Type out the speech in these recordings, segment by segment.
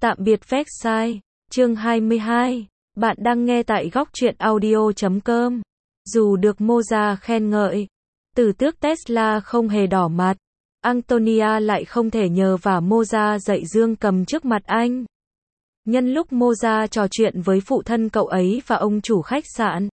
Tạm biệt Versailles, chương 22. Bạn đang nghe tại góc truyện audio.com. Dù được Mozart khen ngợi, tử tước Tesla không hề đỏ mặt. Antonia lại không thể nhờ vả Mozart dạy dương cầm trước mặt anh. Nhân lúc Mozart trò chuyện với phụ thân cậu ấy và ông chủ khách sạn,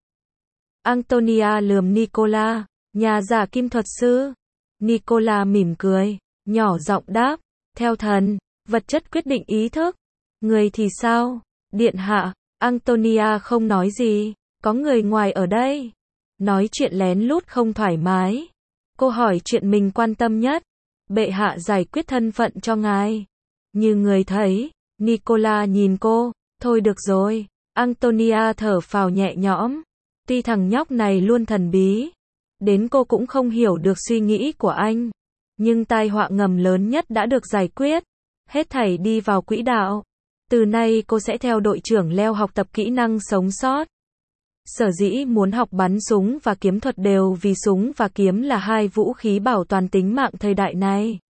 Antonia lườm Nicola, nhà giả kim thuật sư. Nicola mỉm cười, nhỏ giọng đáp, theo thần, vật chất quyết định ý thức. Người thì sao? Điện hạ. Antonia không nói gì, có người ngoài ở đây. Nói chuyện lén lút không thoải mái. Cô hỏi chuyện mình quan tâm nhất. Bệ hạ giải quyết thân phận cho ngài. Như người thấy. Nicola nhìn cô, thôi được rồi. Antonia thở phào nhẹ nhõm. Tuy thằng nhóc này luôn thần bí, đến cô cũng không hiểu được suy nghĩ của anh. Nhưng tai họa ngầm lớn nhất đã được giải quyết. Hết thảy đi vào quỹ đạo. Từ nay cô sẽ theo đội trưởng Leo học tập kỹ năng sống sót. Sở dĩ muốn học bắn súng và kiếm thuật đều vì súng và kiếm là hai vũ khí bảo toàn tính mạng thời đại này.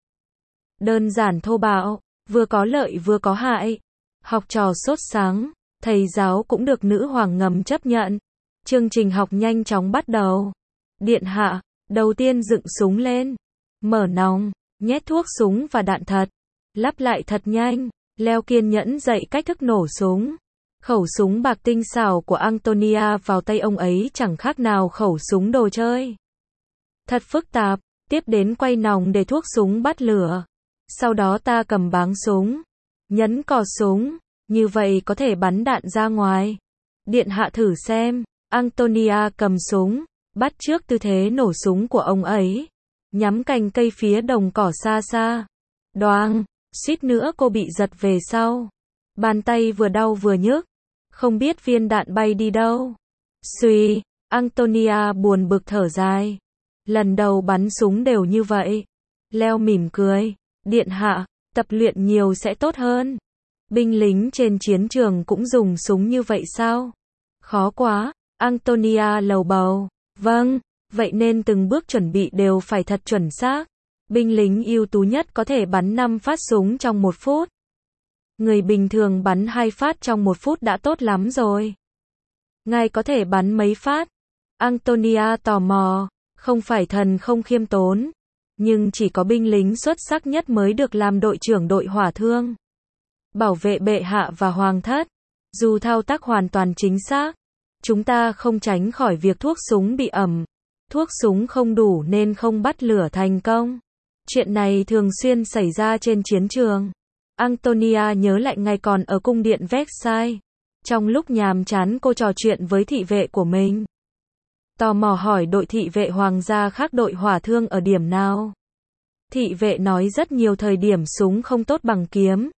Đơn giản thô bạo, vừa có lợi vừa có hại. Học trò sốt sáng, thầy giáo cũng được nữ hoàng ngầm chấp nhận. Chương trình học nhanh chóng bắt đầu. Điện hạ, đầu tiên dựng súng lên. Mở nòng, nhét thuốc súng và đạn thật. Lắp lại thật nhanh. Leo kiên nhẫn dạy cách thức nổ súng. Khẩu súng bạc tinh xảo của Antonia vào tay ông ấy chẳng khác nào khẩu súng đồ chơi. Thật phức tạp. Tiếp đến quay nòng để thuốc súng bắt lửa. Sau đó ta cầm báng súng, nhấn cò súng, như vậy có thể bắn đạn ra ngoài. Điện hạ thử xem. Antonia cầm súng, bắt chước tư thế nổ súng của ông ấy, nhắm cành cây phía đồng cỏ xa xa. Đoàng, suýt nữa cô bị giật về sau. Bàn tay vừa đau vừa nhức, không biết viên đạn bay đi đâu. Xuy, Antonia buồn bực thở dài. Lần đầu bắn súng đều như vậy. Leo mỉm cười, điện hạ, tập luyện nhiều sẽ tốt hơn. Binh lính trên chiến trường cũng dùng súng như vậy sao? Khó quá. Antonia lầu bầu. Vâng, vậy nên từng bước chuẩn bị đều phải thật chuẩn xác. Binh lính ưu tú nhất có thể bắn 5 phát súng trong 1 phút. Người bình thường bắn 2 phát trong 1 phút đã tốt lắm rồi. Ngài có thể bắn mấy phát? Antonia tò mò, không phải thần không khiêm tốn, nhưng chỉ có binh lính xuất sắc nhất mới được làm đội trưởng đội hỏa thương. Bảo vệ bệ hạ và hoàng thất. Dù thao tác hoàn toàn chính xác, chúng ta không tránh khỏi việc thuốc súng bị ẩm. Thuốc súng không đủ nên không bắt lửa thành công. Chuyện này thường xuyên xảy ra trên chiến trường. Antonia nhớ lại ngày còn ở cung điện Versailles. Trong lúc nhàm chán cô trò chuyện với thị vệ của mình. Tò mò hỏi đội thị vệ hoàng gia khác đội hỏa thương ở điểm nào. Thị vệ nói rất nhiều thời điểm súng không tốt bằng kiếm.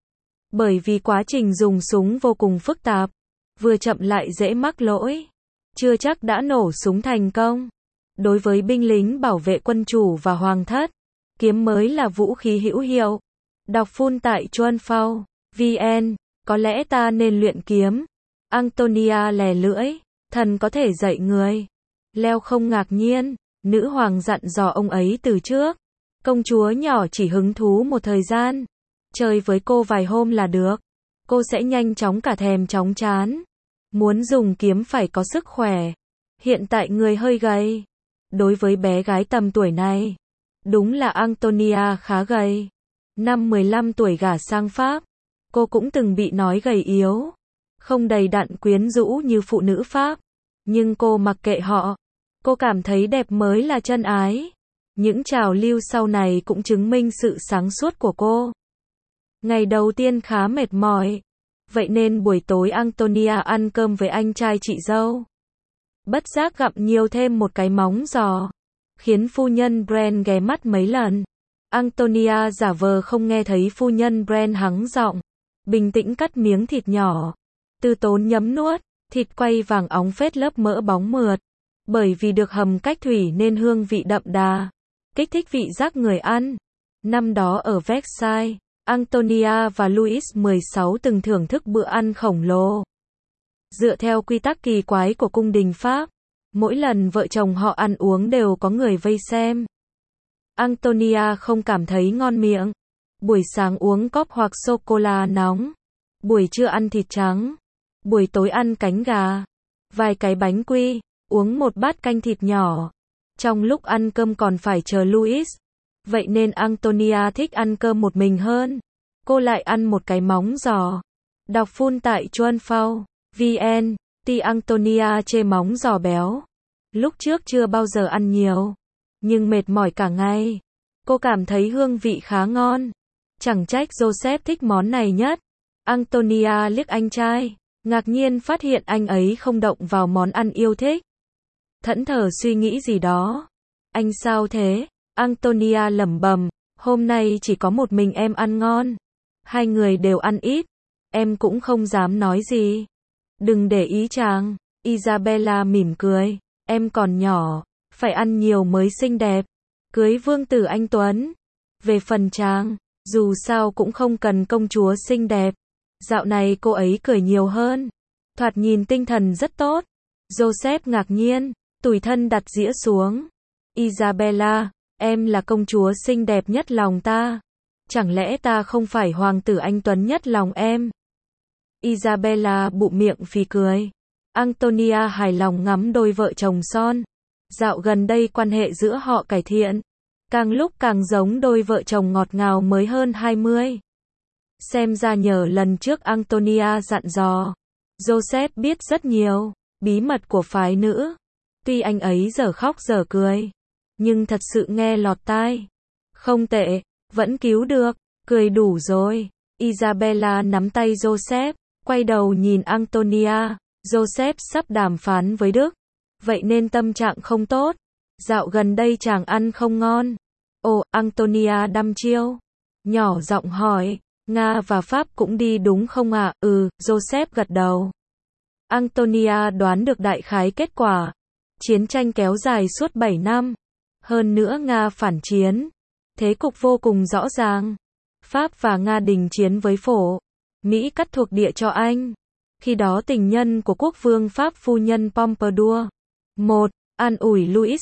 Bởi vì quá trình dùng súng vô cùng phức tạp. Vừa chậm lại dễ mắc lỗi. Chưa chắc đã nổ súng thành công. Đối với binh lính bảo vệ quân chủ và hoàng thất, kiếm mới là vũ khí hữu hiệu. Đọc full tại Chuanphao VN. Có lẽ ta nên luyện kiếm. Antonia lè lưỡi. Thần có thể dạy người. Leo không ngạc nhiên. Nữ hoàng dặn dò ông ấy từ trước. Công chúa nhỏ chỉ hứng thú một thời gian. Chơi với cô vài hôm là được. Cô sẽ nhanh chóng cả thèm chóng chán. Muốn dùng kiếm phải có sức khỏe. Hiện tại người hơi gầy. Đối với bé gái tầm tuổi này, đúng là Antonia khá gầy. Năm 15 tuổi gả sang Pháp, cô cũng từng bị nói gầy yếu, không đầy đặn quyến rũ như phụ nữ Pháp. Nhưng cô mặc kệ họ. Cô cảm thấy đẹp mới là chân ái. Những trào lưu sau này cũng chứng minh sự sáng suốt của cô. Ngày đầu tiên khá mệt mỏi. Vậy nên buổi tối Antonia ăn cơm với anh trai chị dâu. Bất giác gặm nhiều thêm một cái móng giò. Khiến phu nhân Brand ghé mắt mấy lần. Antonia giả vờ không nghe thấy phu nhân Brand hắng giọng. Bình tĩnh cắt miếng thịt nhỏ. Từ tốn nhấm nuốt. Thịt quay vàng óng phết lớp mỡ bóng mượt. Bởi vì được hầm cách thủy nên hương vị đậm đà. Kích thích vị giác người ăn. Năm đó ở Versailles, Antonia và Louis XVI từng thưởng thức bữa ăn khổng lồ. Dựa theo quy tắc kỳ quái của cung đình Pháp, mỗi lần vợ chồng họ ăn uống đều có người vây xem. Antonia không cảm thấy ngon miệng. Buổi sáng uống cóp hoặc sô-cô-la nóng. Buổi trưa ăn thịt trắng. Buổi tối ăn cánh gà. Vài cái bánh quy. Uống một bát canh thịt nhỏ. Trong lúc ăn cơm còn phải chờ Louis. Vậy nên Antonia thích ăn cơm một mình hơn. Cô lại ăn một cái móng giò. Đọc full tại Chuan Phao, VN. Antonia chê móng giò béo. Lúc trước chưa bao giờ ăn nhiều. Nhưng mệt mỏi cả ngày. Cô cảm thấy hương vị khá ngon. Chẳng trách Joseph thích món này nhất. Antonia liếc anh trai. Ngạc nhiên phát hiện anh ấy không động vào món ăn yêu thích. Thẫn thờ suy nghĩ gì đó. Anh sao thế? Antonia lẩm bẩm. Hôm nay chỉ có một mình em ăn ngon. Hai người đều ăn ít. Em cũng không dám nói gì. Đừng để ý chàng. Isabella mỉm cười. Em còn nhỏ. Phải ăn nhiều mới xinh đẹp. Cưới vương tử anh Tuấn. Về phần chàng, dù sao cũng không cần công chúa xinh đẹp. Dạo này cô ấy cười nhiều hơn. Thoạt nhìn tinh thần rất tốt. Joseph ngạc nhiên, tủi thân đặt dĩa xuống. Isabella, em là công chúa xinh đẹp nhất lòng ta. Chẳng lẽ ta không phải hoàng tử anh Tuấn nhất lòng em? Isabella bụm miệng phì cười. Antonia hài lòng ngắm đôi vợ chồng son. Dạo gần đây quan hệ giữa họ cải thiện. Càng lúc càng giống đôi vợ chồng ngọt ngào mới hơn 20. Xem ra nhờ lần trước Antonia dặn dò. Joseph biết rất nhiều bí mật của phái nữ. Tuy anh ấy giờ khóc giờ cười. Nhưng thật sự nghe lọt tai. Không tệ, vẫn cứu được, cười đủ rồi. Isabella nắm tay Joseph, quay đầu nhìn Antonia. Joseph sắp đàm phán với Đức. Vậy nên tâm trạng không tốt. Dạo gần đây chàng ăn không ngon. Ồ, Antonia đăm chiêu. Nhỏ giọng hỏi, Nga và Pháp cũng đi đúng không ạ? Joseph gật đầu. Antonia đoán được đại khái kết quả. Chiến tranh kéo dài suốt 7 năm. Hơn nữa Nga phản chiến. Thế cục vô cùng rõ ràng. Pháp và Nga đình chiến với Phổ. Mỹ cắt thuộc địa cho Anh. Khi đó tình nhân của quốc vương Pháp phu nhân Pompadour. 1. An ủi Louis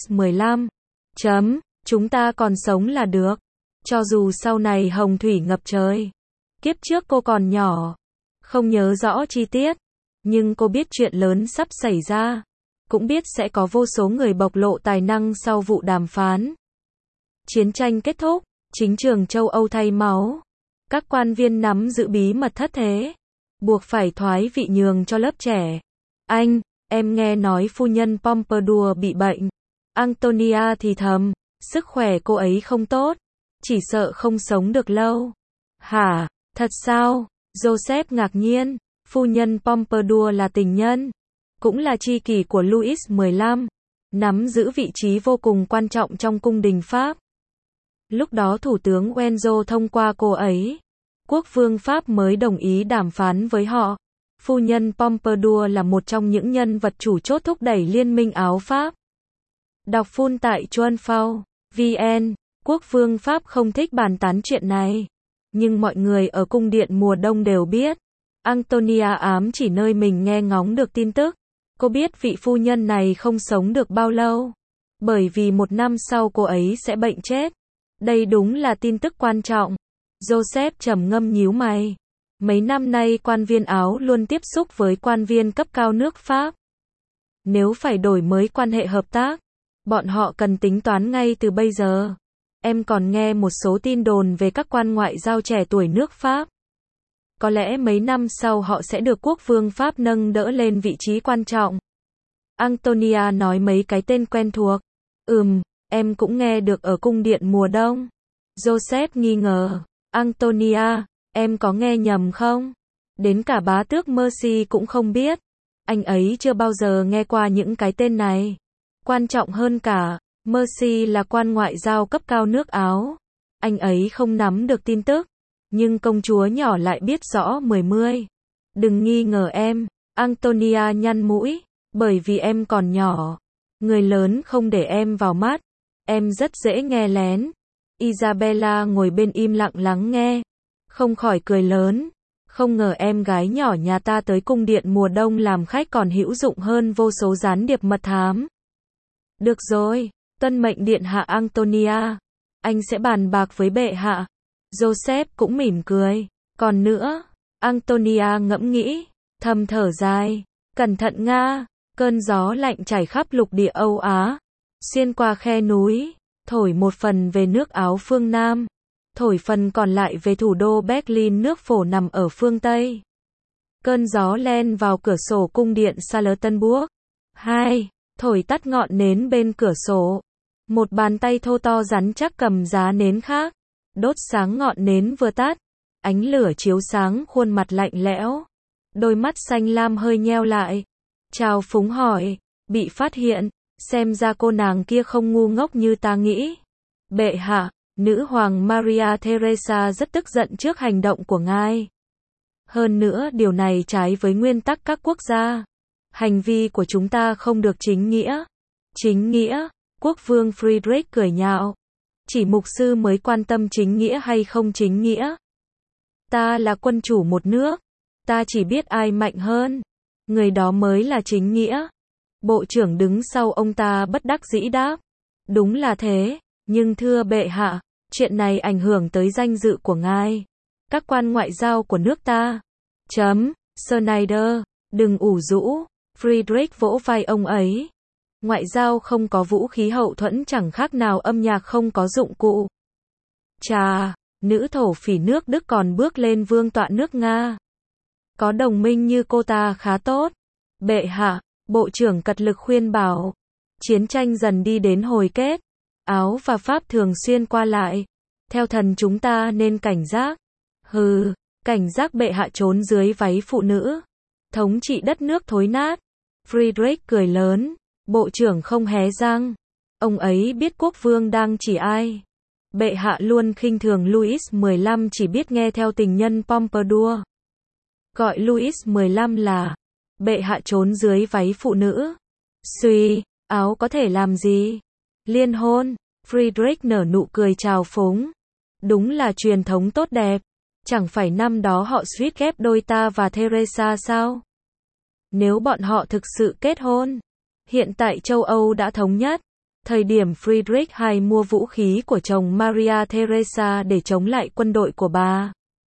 XV. Chúng ta còn sống là được. Cho dù sau này hồng thủy ngập trời. Kiếp trước cô còn nhỏ. Không nhớ rõ chi tiết. Nhưng cô biết chuyện lớn sắp xảy ra. Cũng biết sẽ có vô số người bộc lộ tài năng sau vụ đàm phán. Chiến tranh kết thúc. Chính trường châu Âu thay máu. Các quan viên nắm giữ bí mật thất thế. Buộc phải thoái vị nhường cho lớp trẻ. Anh, em nghe nói phu nhân Pompadour bị bệnh. Antonia thì thầm. Sức khỏe cô ấy không tốt. Chỉ sợ không sống được lâu. Hả? Thật sao? Joseph ngạc nhiên. Phu nhân Pompadour là tình nhân. Cũng là tri kỷ của Louis XV. Nắm giữ vị trí vô cùng quan trọng trong cung đình Pháp. Lúc đó Thủ tướng Wenzo thông qua cô ấy. Quốc vương Pháp mới đồng ý đàm phán với họ. Phu nhân Pompadour là một trong những nhân vật chủ chốt thúc đẩy liên minh áo Pháp. Đọc full tại Chuan Phao, VN. Quốc vương Pháp không thích bàn tán chuyện này. Nhưng mọi người ở cung điện mùa đông đều biết. Antonia ám chỉ nơi mình nghe ngóng được tin tức. Cô biết vị phu nhân này không sống được bao lâu. Bởi vì 1 năm sau cô ấy sẽ bệnh chết. Đây đúng là tin tức quan trọng. Joseph trầm ngâm nhíu mày. Mấy năm nay quan viên Áo luôn tiếp xúc với quan viên cấp cao nước Pháp. Nếu phải đổi mới quan hệ hợp tác, bọn họ cần tính toán ngay từ bây giờ. Em còn nghe một số tin đồn về các quan ngoại giao trẻ tuổi nước Pháp. Có lẽ mấy năm sau họ sẽ được quốc vương Pháp nâng đỡ lên vị trí quan trọng. Antonia nói mấy cái tên quen thuộc. Em cũng nghe được ở cung điện mùa đông. Joseph nghi ngờ. Antonia, em có nghe nhầm không? Đến cả bá tước Mercy cũng không biết. Anh ấy chưa bao giờ nghe qua những cái tên này. Quan trọng hơn cả, Mercy là quan ngoại giao cấp cao nước Áo. Anh ấy không nắm được tin tức. Nhưng công chúa nhỏ lại biết rõ mười. Đừng nghi ngờ em. Antonia nhăn mũi. Bởi vì em còn nhỏ. Người lớn không để em vào mắt. Em rất dễ nghe lén. Isabella ngồi bên im lặng lắng nghe. Không khỏi cười lớn. Không ngờ em gái nhỏ nhà ta tới cung điện mùa đông làm khách còn hữu dụng hơn vô số gián điệp mật thám. Được rồi, tuân mệnh điện hạ Antonia. Anh sẽ bàn bạc với bệ hạ. Joseph cũng mỉm cười. Còn nữa, Antonia ngẫm nghĩ, thầm thở dài. Cẩn thận Nga, cơn gió lạnh chảy khắp lục địa Âu Á, xuyên qua khe núi, thổi một phần về nước Áo phương Nam, thổi phần còn lại về thủ đô Berlin nước phổ nằm ở phương Tây. Cơn gió len vào cửa sổ cung điện Charlottenburg. 2. Thổi tắt ngọn nến bên cửa sổ. Một bàn tay thô to rắn chắc cầm giá nến khác, đốt sáng ngọn nến vừa tắt. Ánh lửa chiếu sáng khuôn mặt lạnh lẽo. Đôi mắt xanh lam hơi nheo lại. Trào phúng hỏi, bị phát hiện, xem ra cô nàng kia không ngu ngốc như ta nghĩ. Bệ hạ, nữ hoàng Maria Theresa rất tức giận trước hành động của ngài. Hơn nữa điều này trái với nguyên tắc các quốc gia. Hành vi của chúng ta không được chính nghĩa. Chính nghĩa, quốc vương Friedrich cười nhạo. Chỉ mục sư mới quan tâm chính nghĩa hay không chính nghĩa. Ta là quân chủ một nước. Ta chỉ biết ai mạnh hơn. Người đó mới là chính nghĩa. Bộ trưởng đứng sau ông ta bất đắc dĩ đáp. Đúng là thế, nhưng thưa bệ hạ, chuyện này ảnh hưởng tới danh dự của ngài. Các quan ngoại giao của nước ta. Schneider, đừng ủ rũ. Friedrich vỗ vai ông ấy. Ngoại giao không có vũ khí hậu thuẫn chẳng khác nào âm nhạc không có dụng cụ. Chà, nữ thổ phỉ nước Đức còn bước lên vương tọa nước Nga. Có đồng minh như cô ta khá tốt. Bệ hạ, bộ trưởng cật lực khuyên bảo. Chiến tranh dần đi đến hồi kết. Áo và Pháp thường xuyên qua lại. Theo thần chúng ta nên cảnh giác. Hừ, cảnh giác bệ hạ trốn dưới váy phụ nữ. Thống trị đất nước thối nát. Friedrich cười lớn. Bộ trưởng không hé răng. Ông ấy biết quốc vương đang chỉ ai. Bệ hạ luôn khinh thường Louis XV chỉ biết nghe theo tình nhân Pompadour. Gọi Louis XV là bệ hạ trốn dưới váy phụ nữ. Suy, áo có thể làm gì? Liên hôn. Friedrich nở nụ cười trào phúng. Đúng là truyền thống tốt đẹp. Chẳng phải năm đó họ suýt ghép đôi ta và Theresa sao? Nếu bọn họ thực sự kết hôn. Hiện tại châu Âu đã thống nhất. Thời điểm Friedrich II mua vũ khí của chồng Maria Theresa để chống lại quân đội của bà.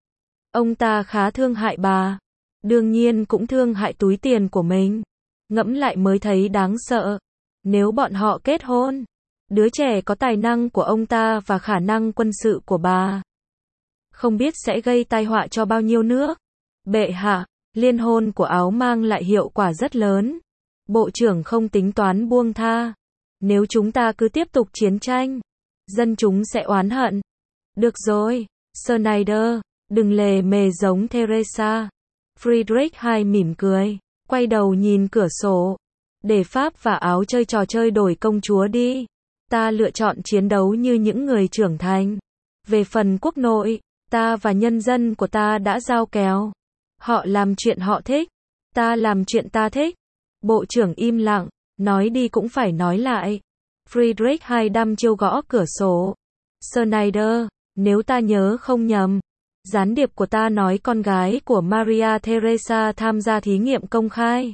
Ông ta khá thương hại bà. Đương nhiên cũng thương hại túi tiền của mình. Ngẫm lại mới thấy đáng sợ. Nếu bọn họ kết hôn, đứa trẻ có tài năng của ông ta và khả năng quân sự của bà, không biết sẽ gây tai họa cho bao nhiêu nước. Bệ hạ, liên hôn của Áo mang lại hiệu quả rất lớn. Bộ trưởng không tính toán buông tha. Nếu chúng ta cứ tiếp tục chiến tranh, dân chúng sẽ oán hận. Được rồi, Schneider, đừng lề mề giống Theresa. Friedrich II mỉm cười, quay đầu nhìn cửa sổ. Để Pháp và Áo chơi trò chơi đổi công chúa đi. Ta lựa chọn chiến đấu như những người trưởng thành. Về phần quốc nội, ta và nhân dân của ta đã giao kèo. Họ làm chuyện họ thích, ta làm chuyện ta thích. Bộ trưởng im lặng, nói đi cũng phải nói lại. Friedrich II đăm chiêu gõ cửa sổ. Schneider, nếu ta nhớ không nhầm, gián điệp của ta nói con gái của Maria Theresa tham gia thí nghiệm công khai.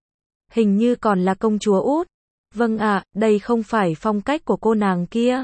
Hình như còn là công chúa út. Vâng ạ, đây không phải phong cách của cô nàng kia.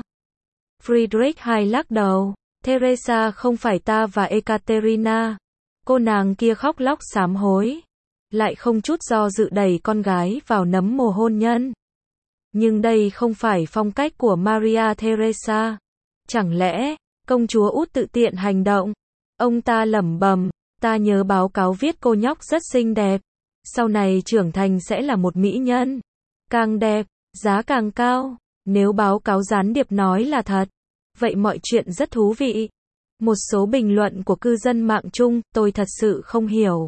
Friedrich II lắc đầu. Theresa không phải ta và Ekaterina. Cô nàng kia khóc lóc sám hối. Lại không chút do dự đẩy con gái vào nấm mồ hôn nhân. Nhưng đây không phải phong cách của Maria Theresa. Chẳng lẽ, công chúa út tự tiện hành động? Ông ta lẩm bẩm, ta nhớ báo cáo viết cô nhóc rất xinh đẹp. Sau này trưởng thành sẽ là một mỹ nhân. Càng đẹp, giá càng cao. Nếu báo cáo gián điệp nói là thật, vậy mọi chuyện rất thú vị. Một số bình luận của cư dân mạng chung, tôi thật sự không hiểu.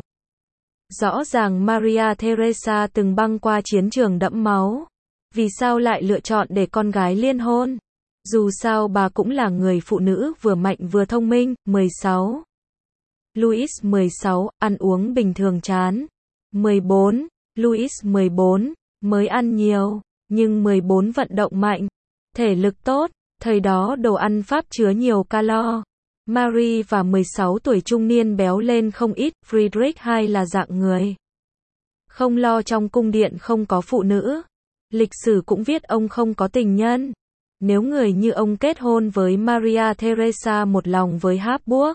Rõ ràng Maria Theresa từng băng qua chiến trường đẫm máu. Vì sao lại lựa chọn để con gái liên hôn? Dù sao bà cũng là người phụ nữ vừa mạnh vừa thông minh. 16. Louis XVI, ăn uống bình thường chán. 14. Louis XIV, mới ăn nhiều, nhưng 14 vận động mạnh, thể lực tốt. Thời đó đồ ăn Pháp chứa nhiều calo. Marie và 16 tuổi trung niên béo lên không ít. Friedrich II là dạng người không lo trong cung điện không có phụ nữ. Lịch sử cũng viết ông không có tình nhân. Nếu người như ông kết hôn với Maria Theresa một lòng với Habsburg,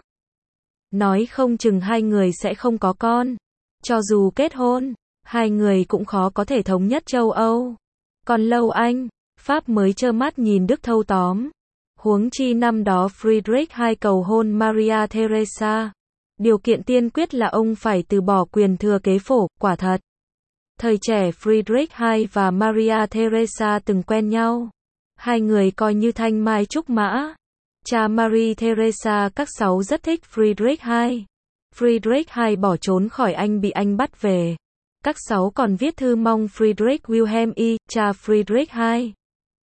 nói không chừng hai người sẽ không có con. Cho dù kết hôn, hai người cũng khó có thể thống nhất châu Âu. Còn lâu Anh, Pháp mới trơ mắt nhìn Đức thâu tóm. Huống chi năm đó Friedrich II cầu hôn Maria Theresa. Điều kiện tiên quyết là ông phải từ bỏ quyền thừa kế phổ, quả thật. Thời trẻ Friedrich II và Maria Theresa từng quen nhau. Hai người coi như thanh mai trúc mã. Cha Maria Theresa các sáu rất thích Friedrich II. Friedrich II bỏ trốn khỏi Anh bị Anh bắt về. Các sáu còn viết thư mong Friedrich Wilhelm I, cha Friedrich II,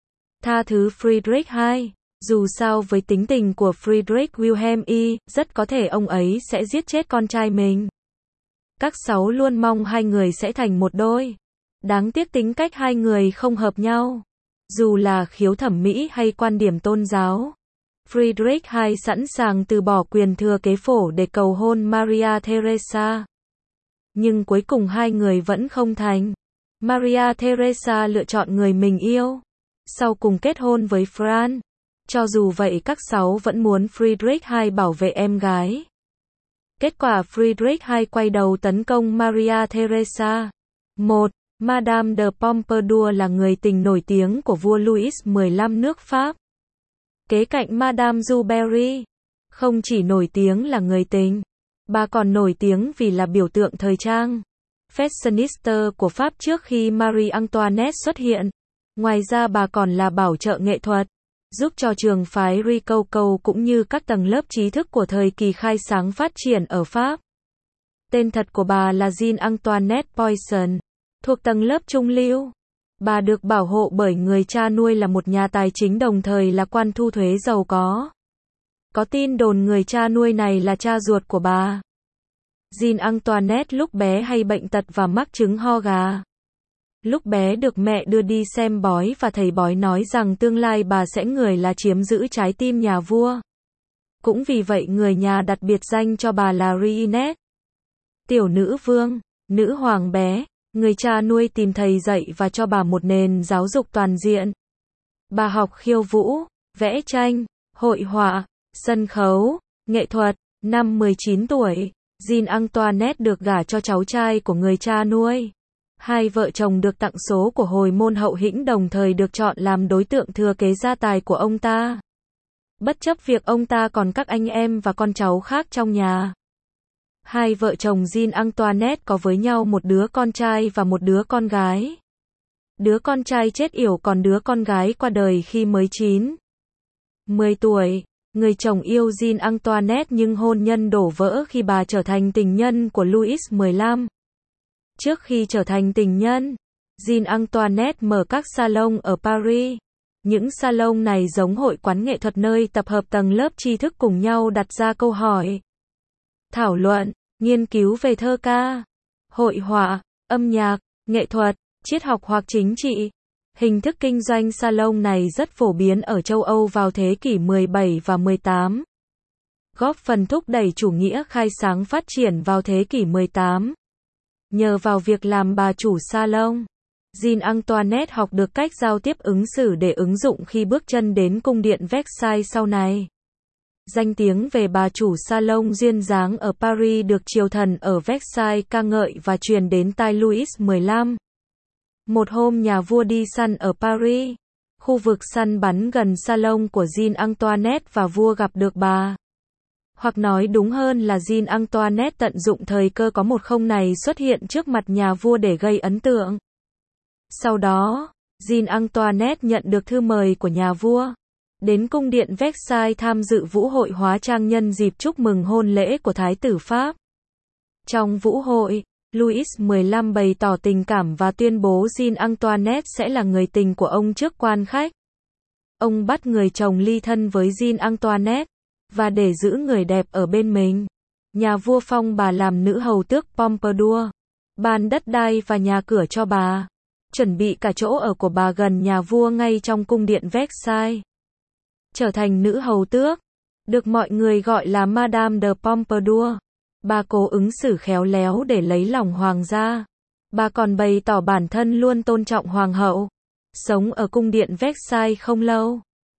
tha thứ Friedrich II. Dù sao với tính tình của Friedrich Wilhelm I, rất có thể ông ấy sẽ giết chết con trai mình. Các sáu luôn mong hai người sẽ thành một đôi. Đáng tiếc tính cách hai người không hợp nhau. Dù là khiếu thẩm mỹ hay quan điểm tôn giáo, Friedrich II sẵn sàng từ bỏ quyền thừa kế phổ để cầu hôn Maria Theresa. Nhưng cuối cùng hai người vẫn không thành. Maria Theresa lựa chọn người mình yêu, sau cùng kết hôn với Franz. Cho dù vậy các sáu vẫn muốn Friedrich II bảo vệ em gái. Kết quả Friedrich II quay đầu tấn công Maria Theresa. 1. Madame de Pompadour là người tình nổi tiếng của vua Louis XV nước Pháp. Kế cạnh Madame du Barry, không chỉ nổi tiếng là người tình, bà còn nổi tiếng vì là biểu tượng thời trang fashionista của Pháp trước khi Marie Antoinette xuất hiện. Ngoài ra bà còn là bảo trợ nghệ thuật, giúp cho trường phái Rococo cũng như các tầng lớp trí thức của thời kỳ khai sáng phát triển ở Pháp. Tên thật của bà là Jean Antoinette Poisson, thuộc tầng lớp trung lưu. Bà được bảo hộ bởi người cha nuôi là một nhà tài chính đồng thời là quan thu thuế giàu có. Có tin đồn người cha nuôi này là cha ruột của bà. Jean Antoinette lúc bé hay bệnh tật và mắc chứng ho gà. Lúc bé được mẹ đưa đi xem bói và thầy bói nói rằng tương lai bà sẽ người là chiếm giữ trái tim nhà vua. Cũng vì vậy người nhà đặt biệt danh cho bà là Reinette, tiểu nữ vương, nữ hoàng bé. Người cha nuôi tìm thầy dạy và cho bà một nền giáo dục toàn diện. Bà học khiêu vũ, vẽ tranh, hội họa, sân khấu, nghệ thuật. Năm 19 tuổi, Jean Antoinette được gả cho cháu trai của người cha nuôi. Hai vợ chồng được tặng số của hồi môn hậu hĩnh đồng thời được chọn làm đối tượng thừa kế gia tài của ông ta. Bất chấp việc ông ta còn các anh em và con cháu khác trong nhà. Hai vợ chồng Jean Antoinette có với nhau một đứa con trai và một đứa con gái. Đứa con trai chết yểu còn đứa con gái qua đời khi mới 10 tuổi. Người chồng yêu Jean Antoinette nhưng hôn nhân đổ vỡ khi bà trở thành tình nhân của Louis XV. Trước khi trở thành tình nhân, Jean Antoinette mở các salon ở Paris. Những salon này giống hội quán nghệ thuật nơi tập hợp tầng lớp tri thức cùng nhau đặt ra câu hỏi, thảo luận, nghiên cứu về thơ ca, hội họa, âm nhạc, nghệ thuật, triết học hoặc chính trị. Hình thức kinh doanh salon này rất phổ biến ở châu Âu vào thế kỷ 17 và 18. Góp phần thúc đẩy chủ nghĩa khai sáng phát triển vào thế kỷ 18. Nhờ vào việc làm bà chủ salon, Jean Antoinette học được cách giao tiếp ứng xử để ứng dụng khi bước chân đến cung điện Versailles sau này. Danh tiếng về bà chủ salon duyên dáng ở Paris được triều thần ở Versailles ca ngợi và truyền đến tai Louis XV. Một hôm nhà vua đi săn ở Paris, khu vực săn bắn gần salon của Jean Antoinette và vua gặp được bà. Hoặc nói đúng hơn là Jean Antoinette tận dụng thời cơ có một không này xuất hiện trước mặt nhà vua để gây ấn tượng. Sau đó, Jean Antoinette nhận được thư mời của nhà vua, đến cung điện Versailles tham dự vũ hội hóa trang nhân dịp chúc mừng hôn lễ của Thái tử Pháp. Trong vũ hội, Louis XV bày tỏ tình cảm và tuyên bố Jean Antoinette sẽ là người tình của ông trước quan khách. Ông bắt người chồng ly thân với Jean Antoinette, và để giữ người đẹp ở bên mình, nhà vua phong bà làm nữ hầu tước Pompadour, ban đất đai và nhà cửa cho bà, chuẩn bị cả chỗ ở của bà gần nhà vua ngay trong cung điện Versailles. Trở thành nữ hầu tước, được mọi người gọi là Madame de Pompadour. Bà cố ứng xử khéo léo để lấy lòng hoàng gia. Bà còn bày tỏ bản thân luôn tôn trọng hoàng hậu. Sống ở cung điện Versailles không lâu,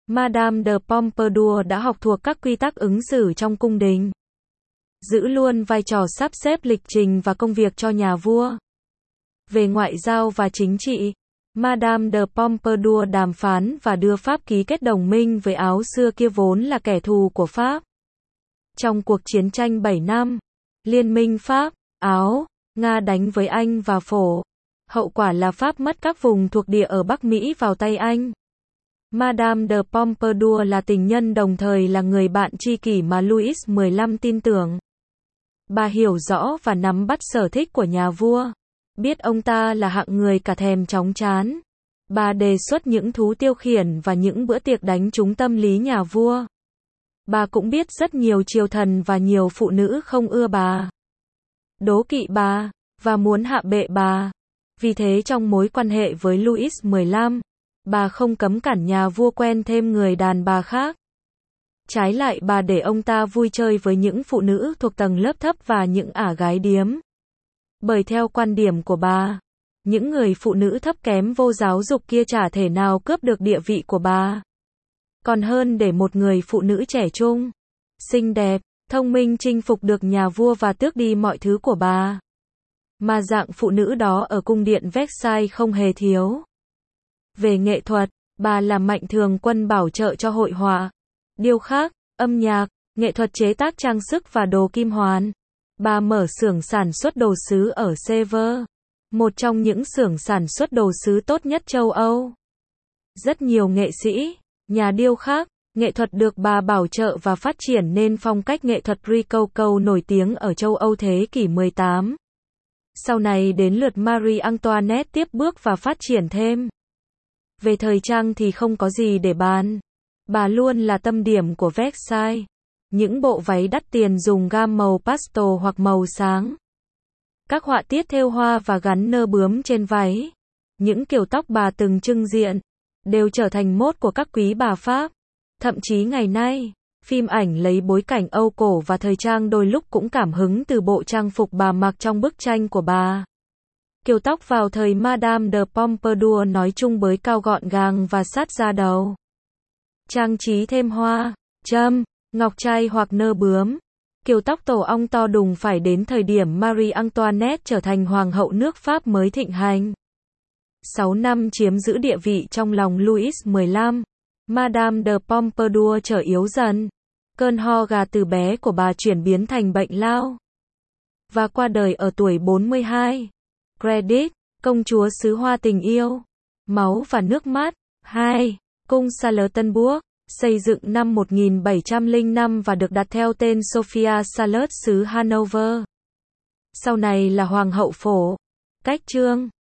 Madame de Pompadour đã học thuộc các quy tắc ứng xử trong cung đình, giữ luôn vai trò sắp xếp lịch trình và công việc cho nhà vua. Về ngoại giao và chính trị, Madame de Pompadour đàm phán và đưa Pháp ký kết đồng minh với Áo xưa kia vốn là kẻ thù của Pháp. Trong cuộc chiến tranh 7 năm, liên minh Pháp, Áo, Nga đánh với Anh và Phổ. Hậu quả là Pháp mất các vùng thuộc địa ở Bắc Mỹ vào tay Anh. Madame de Pompadour là tình nhân đồng thời là người bạn tri kỷ mà Louis XV tin tưởng. Bà hiểu rõ và nắm bắt sở thích của nhà vua. Biết ông ta là hạng người cả thèm chóng chán. Bà đề xuất những thú tiêu khiển và những bữa tiệc đánh trúng tâm lý nhà vua. Bà cũng biết rất nhiều triều thần và nhiều phụ nữ không ưa bà, đố kỵ bà, và muốn hạ bệ bà. Vì thế trong mối quan hệ với Louis XV, bà không cấm cản nhà vua quen thêm người đàn bà khác. Trái lại bà để ông ta vui chơi với những phụ nữ thuộc tầng lớp thấp và những ả gái điếm. Bởi theo quan điểm của bà, những người phụ nữ thấp kém vô giáo dục kia chả thể nào cướp được địa vị của bà. Còn hơn để một người phụ nữ trẻ trung, xinh đẹp, thông minh chinh phục được nhà vua và tước đi mọi thứ của bà. Mà dạng phụ nữ đó ở cung điện Versailles không hề thiếu. Về nghệ thuật, bà là mạnh thường quân bảo trợ cho hội họa, điêu khắc, âm nhạc, nghệ thuật chế tác trang sức và đồ kim hoàn. Bà mở xưởng sản xuất đồ sứ ở Sèvres, một trong những xưởng sản xuất đồ sứ tốt nhất châu Âu. Rất nhiều nghệ sĩ, nhà điêu khắc, nghệ thuật được bà bảo trợ và phát triển nên phong cách nghệ thuật Rococo nổi tiếng ở châu Âu thế kỷ 18. Sau này đến lượt Marie Antoinette tiếp bước và phát triển thêm. Về thời trang thì không có gì để bàn. Bà luôn là tâm điểm của Versailles. Những bộ váy đắt tiền dùng gam màu pastel hoặc màu sáng. Các họa tiết thêu hoa và gắn nơ bướm trên váy. Những kiểu tóc bà từng trưng diện, đều trở thành mốt của các quý bà Pháp. Thậm chí ngày nay, phim ảnh lấy bối cảnh Âu cổ và thời trang đôi lúc cũng cảm hứng từ bộ trang phục bà mặc trong bức tranh của bà. Kiểu tóc vào thời Madame de Pompadour nói chung bới cao gọn gàng và sát da đầu. Trang trí thêm hoa, châm, ngọc trai hoặc nơ bướm. Kiểu tóc tổ ong to đùng phải đến thời điểm Marie Antoinette trở thành hoàng hậu nước Pháp mới thịnh hành. 6 năm chiếm giữ địa vị trong lòng Louis XV, Madame de Pompadour trở yếu dần. Cơn ho gà từ bé của bà chuyển biến thành bệnh lao. Và qua đời ở tuổi 42. Credit, công chúa xứ hoa tình yêu, máu và nước mắt. 2. Cung Charlottenburg, xây dựng năm 1705 và được đặt theo tên Sophia Charlotte xứ Hanover. Sau này là Hoàng hậu Phổ. Cách chương